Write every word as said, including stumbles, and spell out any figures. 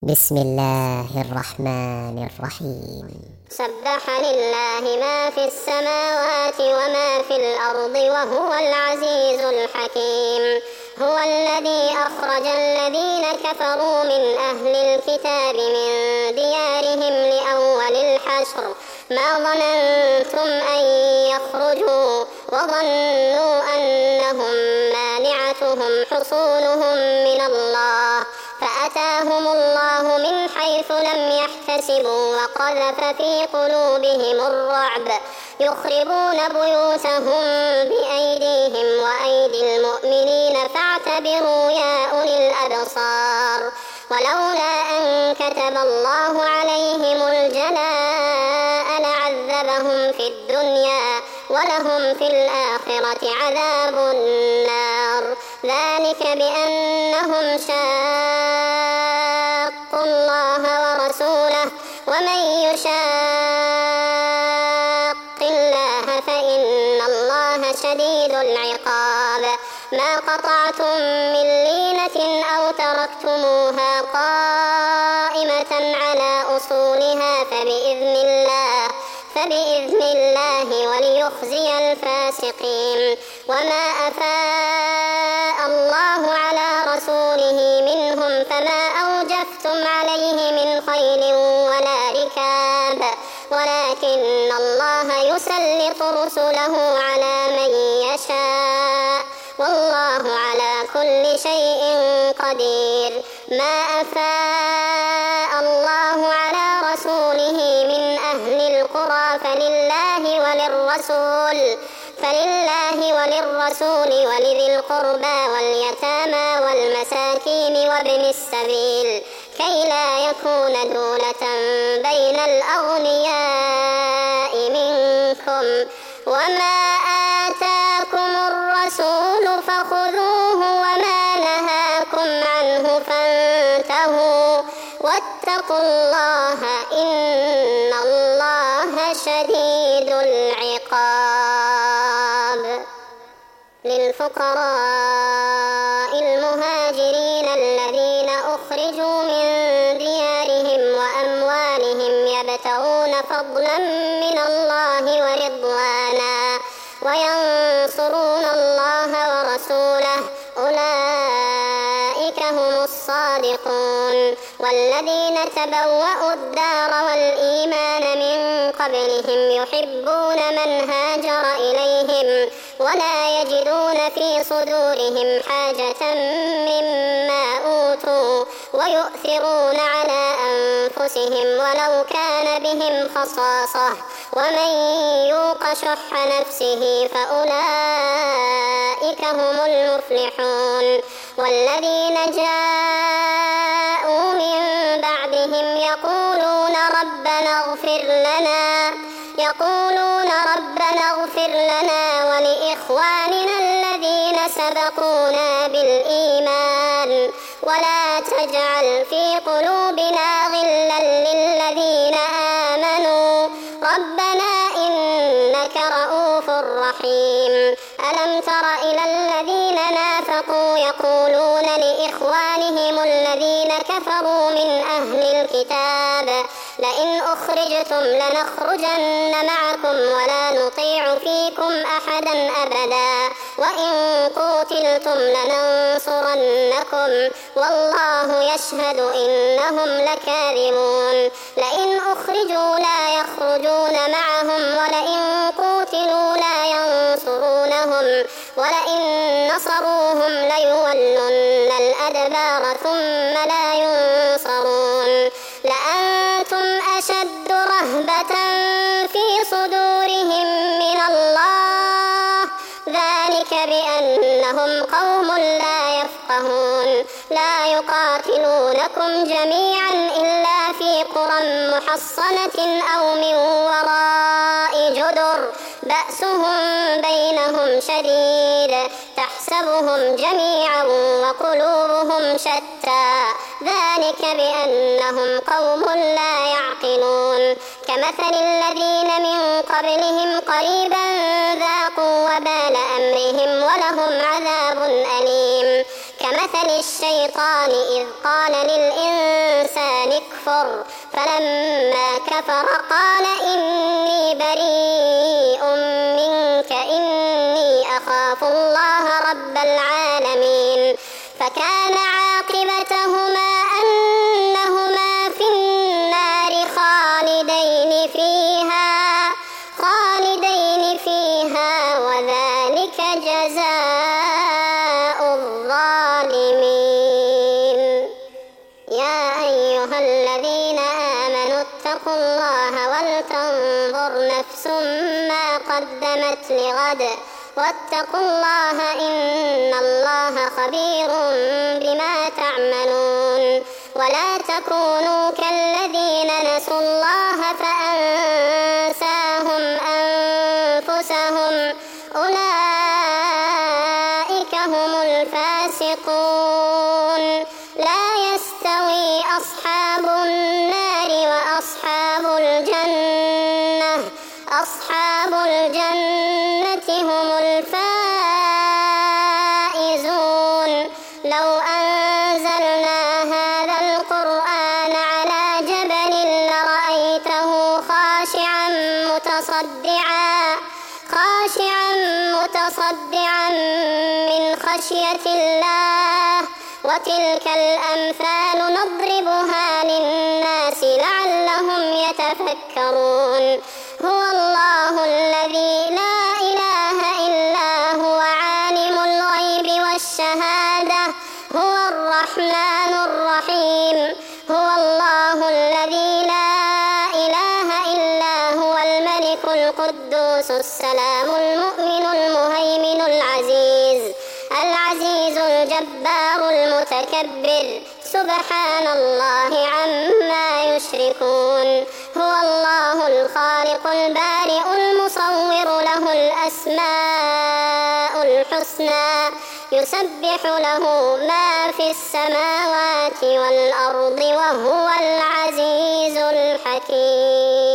بسم الله الرحمن الرحيم. سبح لله ما في السماوات وما في الأرض وهو العزيز الحكيم. هو الذي أخرج الذين كفروا من أهل الكتاب من ديارهم لأول الحشر ما ظننتم أن يخرجوا وظنوا أنهم مانعتهم حصونهم من الله فأتاهم الله من حيث لم يحتسبوا وقذف في قلوبهم الرعب يخربون بيوتهم بأيديهم وأيدي المؤمنين فاعتبروا يا أولي الأبصار. ولولا أن كتب الله عليهم الجلاء لعذبهم في الدنيا ولهم في الآخرة عذاب النار. ذلك بأنهم شاقوا الله ورسوله ومن يشاق الله فإن الله شديد العقاب. ما قطعتم من لينة أو تركتموها قائمة على أصولها فبإذن الله فبإذن الله وليخزي الفاسقين. وما أفاء الله على رسوله منهم فما أوجفتم عليه من خيل ولا ركاب ولكن الله يسلط رسله على من يشاء والله على كل شيء قدير. ما أفاء الله على رسوله من أهل القرى فلله وللرسول فلله وللرسول ولذي القربى واليتامى والمساكين وابن السبيل كي لا يكون دولة بين الأغنياء منكم. وما آتاكم الرسول فخذوه وما نهاكم عنه فانتهوا واتقوا الله إن الله شديد العقاب. للفقراء المهاجرين الذين أخرجوا من ديارهم وأموالهم يبتغون فضلا من الله ورضوانا وينصرون الله ورسوله أولئك هم الصادقون. والذين تبوأوا الدار والإيمان من قبلهم يحبون من هاجر إليهم ولا يجدون في صدورهم حاجة مما أوتوا ويؤثرون على أنفسهم ولو كان بهم خصاصة ومن يوق شح نفسه فأولئك هم المفلحون. والذين جاءوا من بعدهم يقولون ربنا اغفر لنا يقولون ربنا اغفر لنا ولإخواننا الذين سبقونا بالإيمان ولا تجعل في قلوبنا غلا للذين آمنوا ربنا إنك رؤوف رحيم. ألم تر إلى الذين نافقوا يقولون لإخوانهم الذين كفروا من أهل الكتاب لئن أخرجتم لنخرجن معكم ولا نطيع فيكم أحدا أبدا وإن قتلتم لننصرنكم والله يشهد إنهم لكاذبون. لئن أخرجوا لا يخرجون معهم ولئن قتلوا لا ينصرونهم ولئن نصروهم ليولن الأدبار ثم لا ينصرون. لأنتم أشد رهبة في صدورهم من الله ذلك بأنهم قوم لا يفقهون. لا يقاتلونكم جميعا إلا في قرى محصنة أو من وراء جدر بأسهم بينهم شديد تحسبهم جميعا وقلوبهم شتى ذلك بأنهم قوم لا يعقلون. كمثل الذين من قبلهم قريبا ذاقوا وبال أمرهم ولهم عذاب أليم. كمثل الشيطان إذ قال للإنسان اكفر، فلما كفر قال إني بريء منك إني أخاف الله رب العالمين. فكان عاقبتهما أنهما في النار خالدين فيها خالدين فيها وذلك جزاء الظالمين. يا أيها الذين آمنوا اتقوا الله ولتنظر نفس ما قدمت لغد واتقوا الله إن الله خبير بما تعملون. ولا تكونوا كالذين نسوا الله فأنساهم أنفسهم أولئك هم الفاسقون. لا يستوي أصحاب النار وأصحاب الجنة أصحاب الجنة هم الفائزون. لو أنزلنا هذا القرآن على جبل لرأيته خاشعا متصدعا خاشعا متصدعا من خشية الله. وتلك الأمثال نضربها للناس لعلهم يتفكرون. هو الله الذي لا إله إلا هو عالم الغيب والشهادة هو الرحمن الرحيم. هو الله الذي لا إله إلا هو الملك القدوس السلام المؤمن المهيمن العزيز العزيز الجبار المتكبر سبحان الله عما يشركون. هو الله الخالق البارئ المصور له الأسماء الحسنى يسبح له ما في السماوات والأرض وهو العزيز الحكيم.